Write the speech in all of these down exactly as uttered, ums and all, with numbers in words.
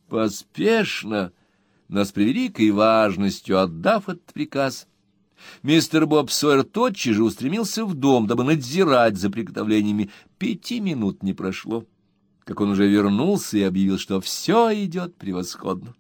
Поспешно, но с превеликой важностью отдав этот приказ, мистер Боб Сойер тотчас же устремился в дом, дабы надзирать за приготовлениями. Пяти минут не прошло, как он уже вернулся и объявил, что все идет превосходно.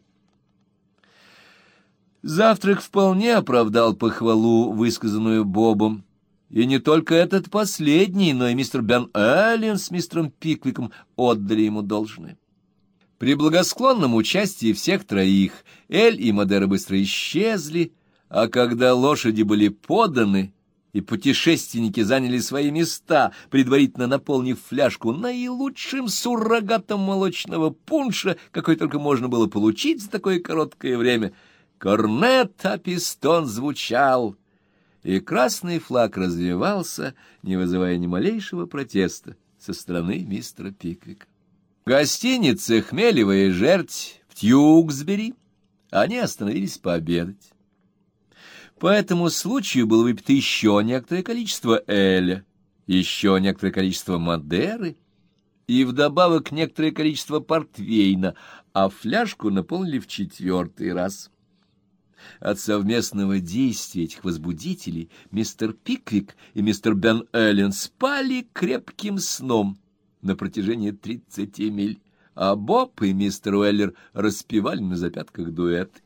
Завтрак вполне оправдал похвалу, высказанную Бобом, и не только этот последний, но и мистер Бен Эллен с мистером Пиквиком отдали ему должное. При благосклонном участии всех троих Эль и Мадера быстро исчезли, а когда лошади были поданы и путешественники заняли свои места, предварительно наполнив фляжку наилучшим суррогатом молочного пунша, какой только можно было получить за такое короткое время, корнет а пистон звучал, и красный флаг развевался, не вызывая ни малейшего протеста со стороны мистера Пиквика. В гостинице «Хмелевая жерть» в Тьюксбери они остановились пообедать. По этому случаю было выпито еще некоторое количество эля, еще некоторое количество мадеры и вдобавок некоторое количество портвейна, а фляжку наполнили в четвертый раз. От совместного действия этих возбудителей мистер Пиквик и мистер Бен Эллен спали крепким сном на протяжении тридцати миль, а Боб и мистер Уэллер распевали на запятках дуэт.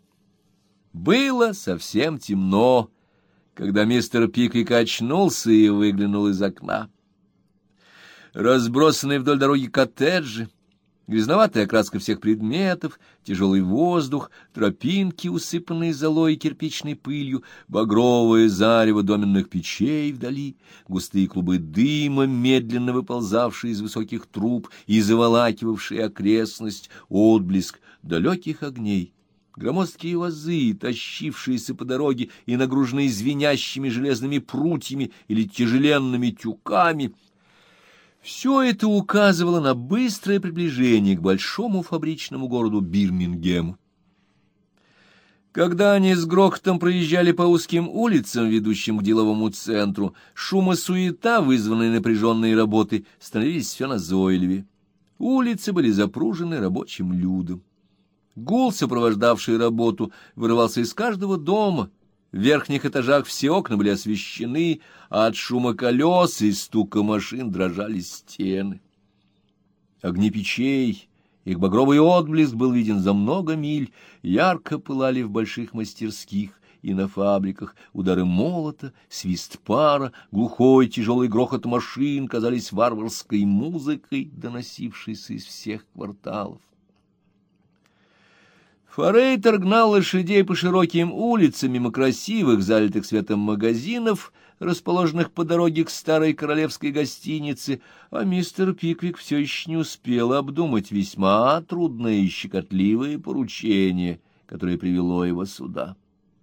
Было совсем темно, когда мистер Пиквик очнулся и выглянул из окна. Разбросанные вдоль дороги коттеджи, грязноватая окраска всех предметов, тяжелый воздух, тропинки, усыпанные золой и кирпичной пылью, багровое зарево доменных печей вдали, густые клубы дыма, медленно выползавшие из высоких труб и заволакивавшие окрестность, отблеск далеких огней, громоздкие вазы, тащившиеся по дороге и нагруженные звенящими железными прутьями или тяжеленными тюками — все это указывало на быстрое приближение к большому фабричному городу Бирмингему. Когда они с грохотом проезжали по узким улицам, ведущим к деловому центру, шум и суета, вызванные напряженной работой, становились все назойливее. Улицы были запружены рабочим людом. Гул, сопровождавший работу, вырывался из каждого дома. В верхних этажах все окна были освещены, а от шума колес и стука машин дрожали стены. Огни печей, их багровый отблеск был виден за много миль, ярко пылали в больших мастерских и на фабриках. Удары молота, свист пара, глухой тяжелый грохот машин казались варварской музыкой, доносившейся из всех кварталов. Форейтер гнал лошадей по широким улицам мимо красивых, залитых светом магазинов, расположенных по дороге к старой королевской гостинице, а мистер Пиквик все еще не успел обдумать весьма трудное и щекотливое поручение, которое привело его сюда.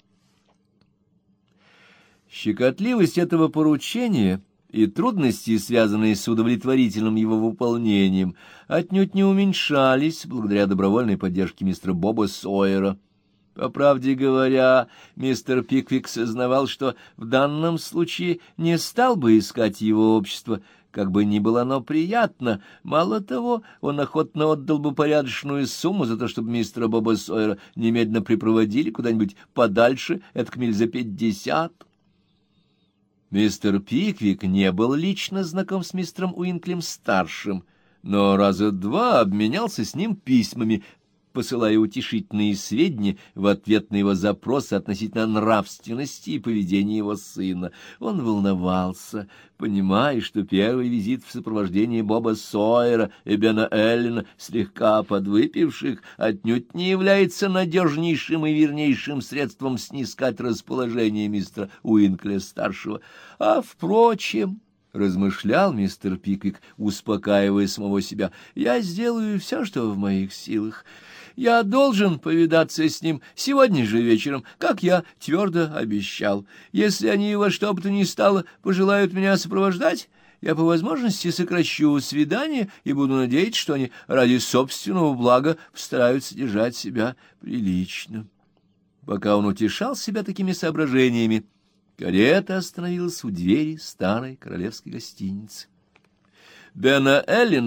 Щекотливость этого поручения и трудности, связанные с удовлетворительным его выполнением, отнюдь не уменьшались благодаря добровольной поддержке мистера Боба Сойера. По правде говоря, мистер Пиквик сознавал, что в данном случае не стал бы искать его общество, как бы ни было оно приятно. Мало того, он охотно отдал бы порядочную сумму за то, чтобы мистера Боба Сойера немедленно припроводили куда-нибудь подальше, этак миль за пятьдесят. Мистер Пиквик не был лично знаком с мистером Уинклем-старшим, но раза два обменялся с ним письмами, посылая утешительные сведения в ответ на его запросы относительно нравственности и поведения его сына. Он волновался, понимая, что первый визит в сопровождении Боба Сойера и Бена Эллена, слегка подвыпивших, отнюдь не является надежнейшим и вернейшим средством снискать расположение мистера Уинкля-старшего. А, впрочем, — размышлял мистер Пиквик, успокаивая самого себя, — я сделаю все, что в моих силах. Я должен повидаться с ним сегодня же вечером, как я твердо обещал. Если они во что бы то ни стало пожелают меня сопровождать, я по возможности сокращу свидание и буду надеяться, что они ради собственного блага постараются держать себя прилично. Пока он утешал себя такими соображениями, карета остановилась у двери старой королевской гостиницы. Бена Эллена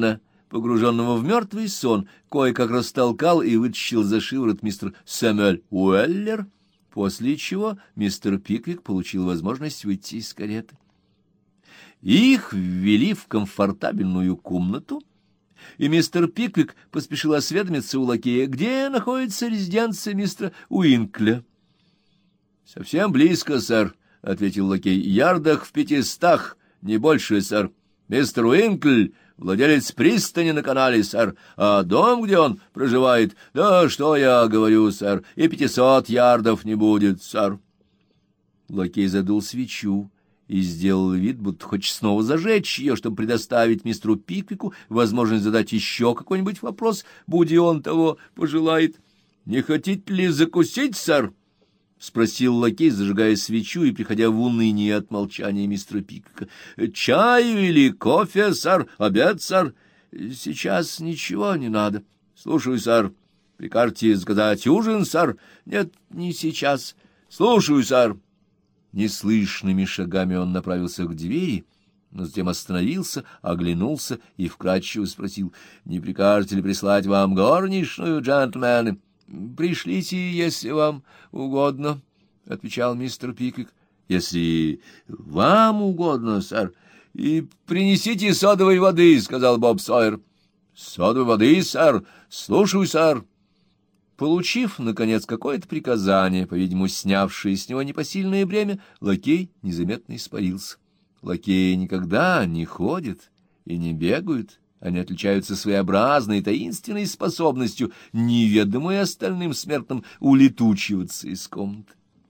погруженного в мертвый сон, кое-как растолкал и вытащил за шиворот мистер Сэмюэль Уэллер, после чего мистер Пиквик получил возможность выйти из кареты. Их ввели в комфортабельную комнату, и мистер Пиквик поспешил осведомиться у лакея, где находится резиденция мистера Уинкля. — Совсем близко, сэр, — ответил лакей, — ярдах в пятистах, не больше, сэр. Мистер Уинкль — владелец пристани на канале, сэр, а дом, где он проживает, да что я говорю, сэр, и пятисот ярдов не будет, сэр. Лакей задул свечу и сделал вид, будто хочет снова зажечь ее, чтобы предоставить мистеру Пиквику возможность задать еще какой-нибудь вопрос, будь он того пожелает. — Не хотите ли закусить, сэр? — спросил лакей, зажигая свечу и приходя в уныние от молчания мистера Пиквика. — Чаю или кофе, сэр? Обед, сэр? — Сейчас ничего не надо. — Слушаю, сэр. — Прикажете заказать ужин, сэр? — Нет, не сейчас. — Слушаю, сэр. Неслышными шагами он направился к двери, но затем остановился, оглянулся и вкратчиво спросил: — Не прикажете ли прислать вам горничную, джентльмены? — Пришлите, если вам угодно, — отвечал мистер Пиквик. — Если вам угодно, сэр. — И принесите содовой воды, — сказал Боб Сойер. — Содовой воды, сэр. Слушаю, сэр. Получив, наконец, какое-то приказание, по-видимому, снявшее с него непосильное бремя, лакей незаметно испарился. Лакеи никогда не ходят и не бегают. Они отличаются своеобразной таинственной способностью, неведомой остальным смертным, улетучиваться из комнаты.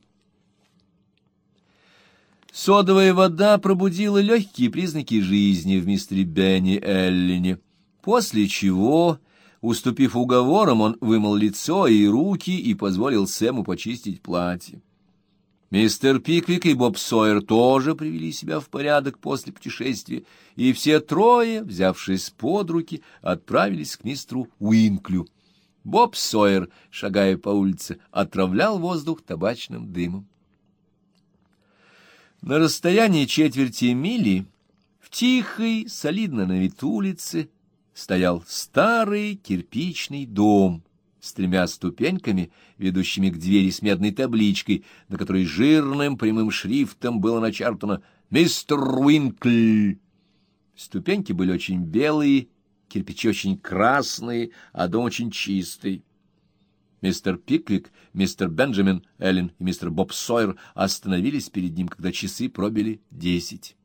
Содовая вода пробудила легкие признаки жизни в мистере Бенни Эллине, после чего, уступив уговорам, он вымыл лицо и руки и позволил Сэму почистить платье. Мистер Пиквик и Боб Сойер тоже привели себя в порядок после путешествия, и все трое, взявшись под руки, отправились к мистеру Уинклю. Боб Сойер, шагая по улице, отравлял воздух табачным дымом. На расстоянии четверти мили, в тихой, солидно на вид улице, стоял старый кирпичный дом с тремя ступеньками, ведущими к двери с медной табличкой, на которой жирным прямым шрифтом было начертано «Мистер Уинкль». Ступеньки были очень белые, кирпичи очень красные, а дом очень чистый. Мистер Пиквик, мистер Бенджамин Эллен и мистер Боб Сойер остановились перед ним, когда часы пробили десять.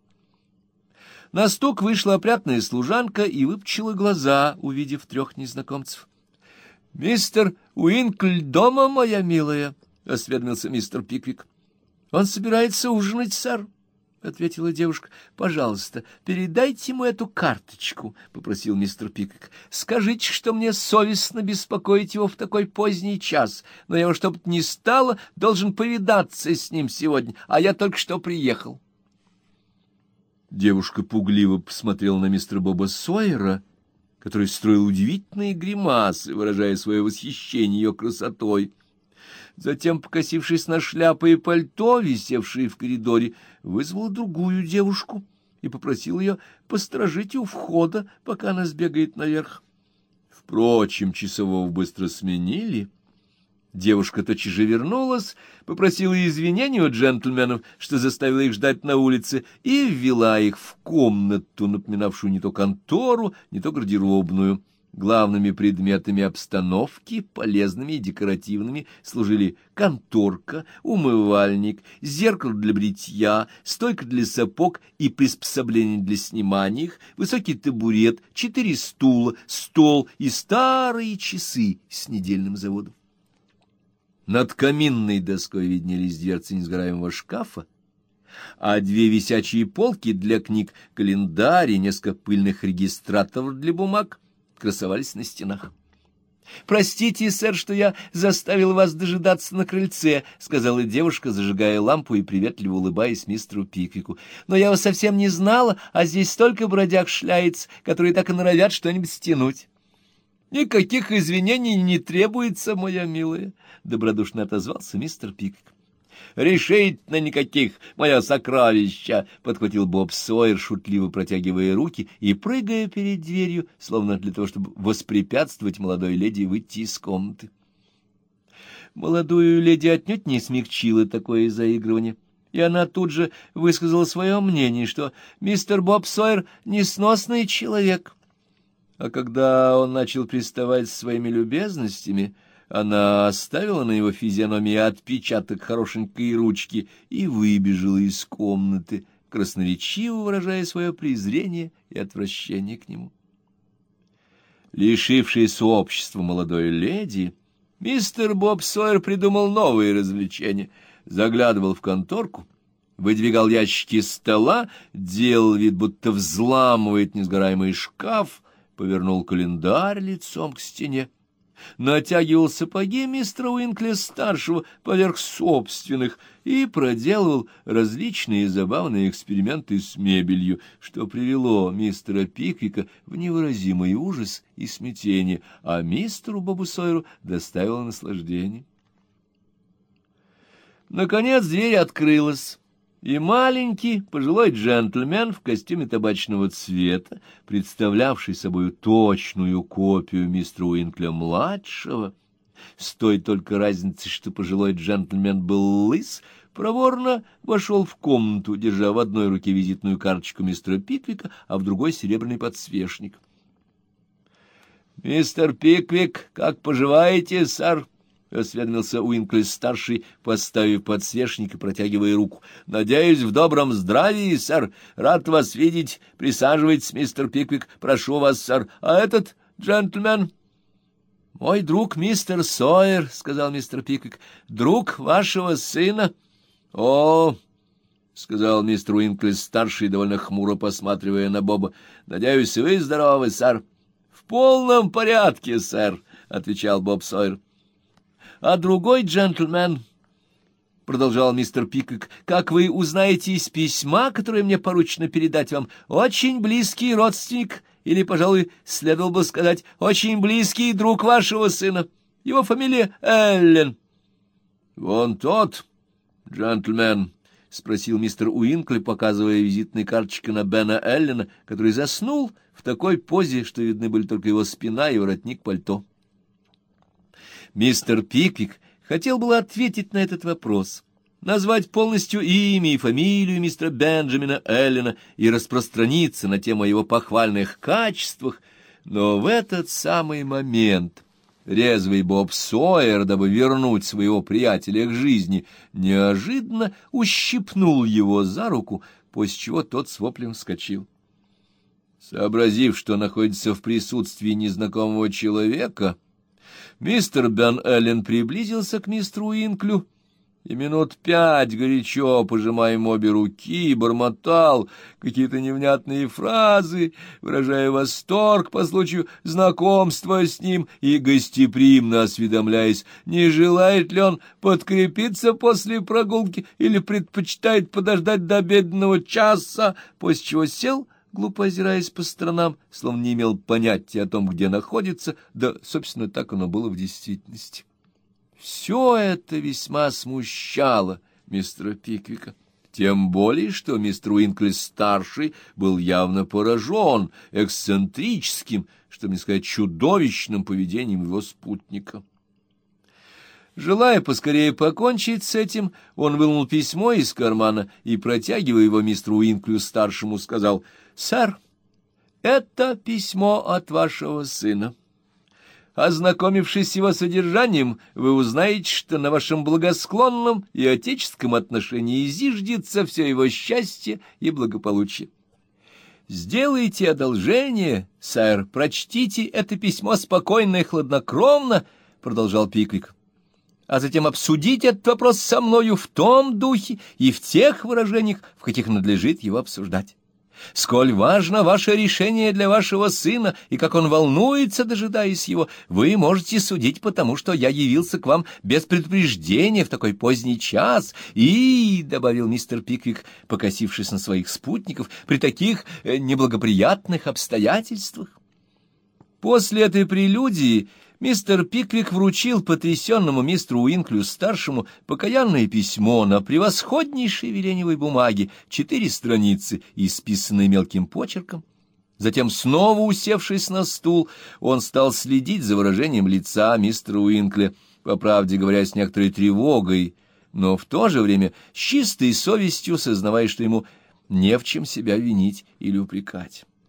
На стук вышла опрятная служанка и выпучила глаза, увидев трех незнакомцев. — Мистер Уинкль дома, моя милая? — осведомился мистер Пиквик. — Он собирается ужинать, сэр, — ответила девушка. — Пожалуйста, передайте ему эту карточку, — попросил мистер Пиквик. — Скажите, что мне совестно беспокоить его в такой поздний час, но я, чтоб ни стало, должен повидаться с ним сегодня, а я только что приехал. Девушка пугливо посмотрела на мистера Боба Сойера, который строил удивительные гримасы, выражая свое восхищение ее красотой. Затем, покосившись на шляпы и пальто, висевшие в коридоре, вызвала другую девушку и попросил ее посторожить у входа, пока она сбегает наверх. Впрочем, часового быстро сменили. Девушка тотчас же вернулась, попросила извинений у джентльменов, что заставила их ждать на улице, и ввела их в комнату, напоминавшую не то контору, не то гардеробную. Главными предметами обстановки, полезными и декоративными, служили конторка, умывальник, зеркало для бритья, стойка для сапог и приспособления для снимания их, высокий табурет, четыре стула, стол и старые часы с недельным заводом. Над каминной доской виднелись дверцы несгораемого шкафа, а две висячие полки для книг, календарь и несколько пыльных регистраторов для бумаг красовались на стенах. — Простите, сэр, что я заставил вас дожидаться на крыльце, — сказала девушка, зажигая лампу и приветливо улыбаясь мистеру Пиквику. — Но я вас совсем не знала, а здесь столько бродяг шляется, которые так и норовят что-нибудь стянуть. — Никаких извинений не требуется, моя милая, — добродушно отозвался мистер Пиквик. «Решительно никаких, мое сокровище!» — подхватил Боб Сойер, шутливо протягивая руки и прыгая перед дверью, словно для того, чтобы воспрепятствовать молодой леди выйти из комнаты. Молодую леди отнюдь не смягчило такое заигрывание, и она тут же высказала свое мнение, что мистер Боб Сойер — несносный человек. А когда он начал приставать с своими любезностями, она оставила на его физиономии отпечаток хорошенькой ручки и выбежала из комнаты, красноречиво выражая свое презрение и отвращение к нему. Лишившись общества молодой леди, мистер Боб Сойер придумал новые развлечения. Заглядывал в конторку, выдвигал ящики стола, делал вид, будто взламывает несгораемый шкаф, повернул календарь лицом к стене, натягивал сапоги мистера Уинкля-старшего поверх собственных и проделывал различные забавные эксперименты с мебелью, что привело мистера Пиквика в невыразимый ужас и смятение, а мистеру Бобу Сойеру доставило наслаждение. Наконец дверь открылась, и маленький пожилой джентльмен в костюме табачного цвета, представлявший собою точную копию мистера Уинкля-младшего, с той только разницей, что пожилой джентльмен был лыс, проворно вошел в комнату, держа в одной руке визитную карточку мистера Пиквика, а в другой серебряный подсвечник. — Мистер Пиквик, как поживаете, сэр? — осведомился Уинкли-старший, поставив подсвечник и протягивая руку. — Надеюсь, в добром здравии, сэр. Рад вас видеть. Присаживайтесь, мистер Пиквик. Прошу вас, сэр. А этот джентльмен... — Мой друг мистер Сойер, — сказал мистер Пиквик, — друг вашего сына. — О, — сказал мистер Уинкли-старший, довольно хмуро посматривая на Боба, — надеюсь, вы здоровы, сэр. — В полном порядке, сэр, — отвечал Боб Сойер. А другой джентльмен, — продолжал мистер Пиквик, — как вы узнаете из письма, которое мне поручено передать вам, очень близкий родственник, или, пожалуй, следовало бы сказать, очень близкий друг вашего сына. Его фамилия Эллен. — Вон тот джентльмен, — спросил мистер Уинкли, показывая визитной карточкой на Бена Эллена, который заснул в такой позе, что видны были только его спина и воротник пальто. Мистер Пиквик хотел было ответить на этот вопрос, назвать полностью имя и фамилию мистера Бенджамина Эллена и распространиться на тему о его похвальных качествах, но в этот самый момент резвый Боб Сойер, дабы вернуть своего приятеля к жизни, неожиданно ущипнул его за руку, после чего тот с воплем вскочил. Сообразив, что находится в присутствии незнакомого человека, мистер Бен Эллен приблизился к мистеру Уинклю и минут пять, горячо пожимая ему обе руки, бормотал какие-то невнятные фразы, выражая восторг по случаю знакомства с ним и гостеприимно осведомляясь, не желает ли он подкрепиться после прогулки или предпочитает подождать до обеденного часа, после чего сел, глупо озираясь по сторонам, словно не имел понятия о том, где находится, да, собственно, так оно было в действительности. Все это весьма смущало мистера Пиквика, тем более, что мистер Уинкли-старший был явно поражен эксцентрическим, чтобы не сказать чудовищным поведением его спутника. Желая поскорее покончить с этим, он вынул письмо из кармана и, протягивая его мистеру Уинклю-старшему, сказал: «Сэр, это письмо от вашего сына. Ознакомившись с его содержанием, вы узнаете, что на вашем благосклонном и отеческом отношении зиждется все его счастье и благополучие. Сделайте одолжение, сэр, прочтите это письмо спокойно и хладнокровно, — продолжал Пиквик, — а затем обсудите этот вопрос со мною в том духе и в тех выражениях, в каких надлежит его обсуждать. Сколь важно ваше решение для вашего сына, и как он волнуется, дожидаясь его, вы можете судить потому, что я явился к вам без предупреждения в такой поздний час, и, — добавил мистер Пиквик, покосившись на своих спутников, — при таких э, неблагоприятных обстоятельствах». После этой прелюдии Мистер Пиквик вручил потрясенному мистеру Уинклю-старшему покаянное письмо на превосходнейшей веленевой бумаге, четыре страницы, исписанные мелким почерком. Затем, снова усевшись на стул, он стал следить за выражением лица мистера Уинкля, по правде говоря, с некоторой тревогой, но в то же время с чистой совестью, сознавая, что ему не в чем себя винить или упрекать.